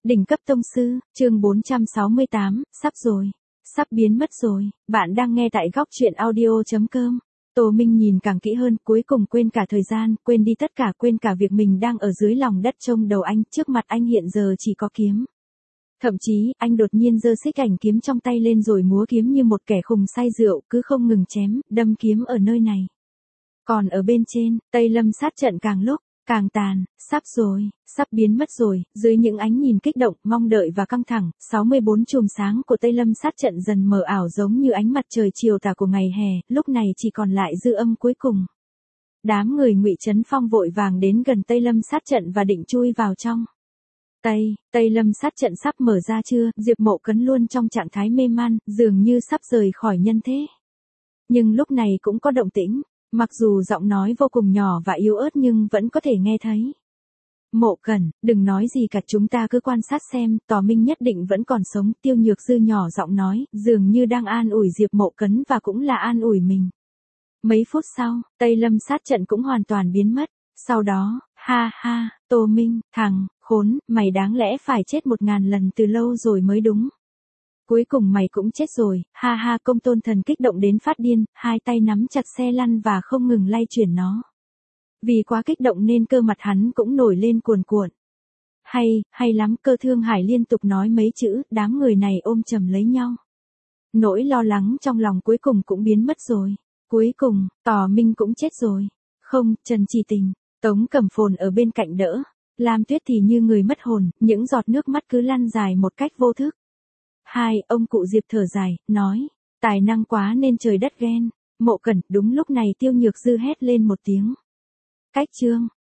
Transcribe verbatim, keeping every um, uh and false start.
Đỉnh cấp tông sư, chương bốn trăm sáu mươi tám, sắp rồi, sắp biến mất rồi, bạn đang nghe tại góc truyện audio chấm com. Tô Minh nhìn càng kỹ hơn, cuối cùng quên cả thời gian, quên đi tất cả, quên cả việc mình đang ở dưới lòng đất trông đầu anh, trước mặt anh hiện giờ chỉ có kiếm. Thậm chí, anh đột nhiên giơ xích ảnh kiếm trong tay lên rồi múa kiếm như một kẻ khùng say rượu, cứ không ngừng chém, đâm kiếm ở nơi này. Còn ở bên trên, Tây Lâm sát trận càng lúc càng tàn, sắp rồi, sắp biến mất rồi, dưới những ánh nhìn kích động, mong đợi và căng thẳng, sáu mươi bốn chùm sáng của Tây Lâm sát trận dần mờ ảo giống như ánh mặt trời chiều tà của ngày hè, lúc này chỉ còn lại dư âm cuối cùng. Đám người Ngụy Trấn Phong vội vàng đến gần Tây Lâm sát trận và định chui vào trong. Tây, Tây Lâm sát trận sắp mở ra chưa? Diệp Mộ Cấn luôn trong trạng thái mê man, dường như sắp rời khỏi nhân thế. Nhưng lúc này cũng có động tĩnh. Mặc dù giọng nói vô cùng nhỏ và yếu ớt nhưng vẫn có thể nghe thấy. Mộ Cẩn, đừng nói gì cả, chúng ta cứ quan sát xem, Tò Minh nhất định vẫn còn sống. Tiêu Nhược Dư nhỏ giọng nói, dường như đang an ủi Diệp Mộ Cấn và cũng là an ủi mình. Mấy phút sau, Tây Lâm sát trận cũng hoàn toàn biến mất. Sau đó, ha ha, Tô Minh, thằng, khốn, mày đáng lẽ phải chết một ngàn lần từ lâu rồi mới đúng. Cuối cùng mày cũng chết rồi, ha ha. Công Tôn Thần kích động đến phát điên, hai tay nắm chặt xe lăn và không ngừng lay chuyển nó. Vì quá kích động nên cơ mặt hắn cũng nổi lên cuồn cuộn. Hay, hay lắm. Cơ Thương Hải liên tục nói mấy chữ, đám người này ôm chầm lấy nhau. Nỗi lo lắng trong lòng cuối cùng cũng biến mất rồi. Cuối cùng, Tò Minh cũng chết rồi. Không, Trần Chỉ Tình, Tống Cẩm Phồn ở bên cạnh đỡ. Lam Tuyết thì như người mất hồn, những giọt nước mắt cứ lăn dài một cách vô thức. Hai, ông cụ Diệp thở dài, nói, tài năng quá nên trời đất ghen. Mộ Cẩn, đúng lúc này Tiêu Nhược Dư hét lên một tiếng. Cách chương,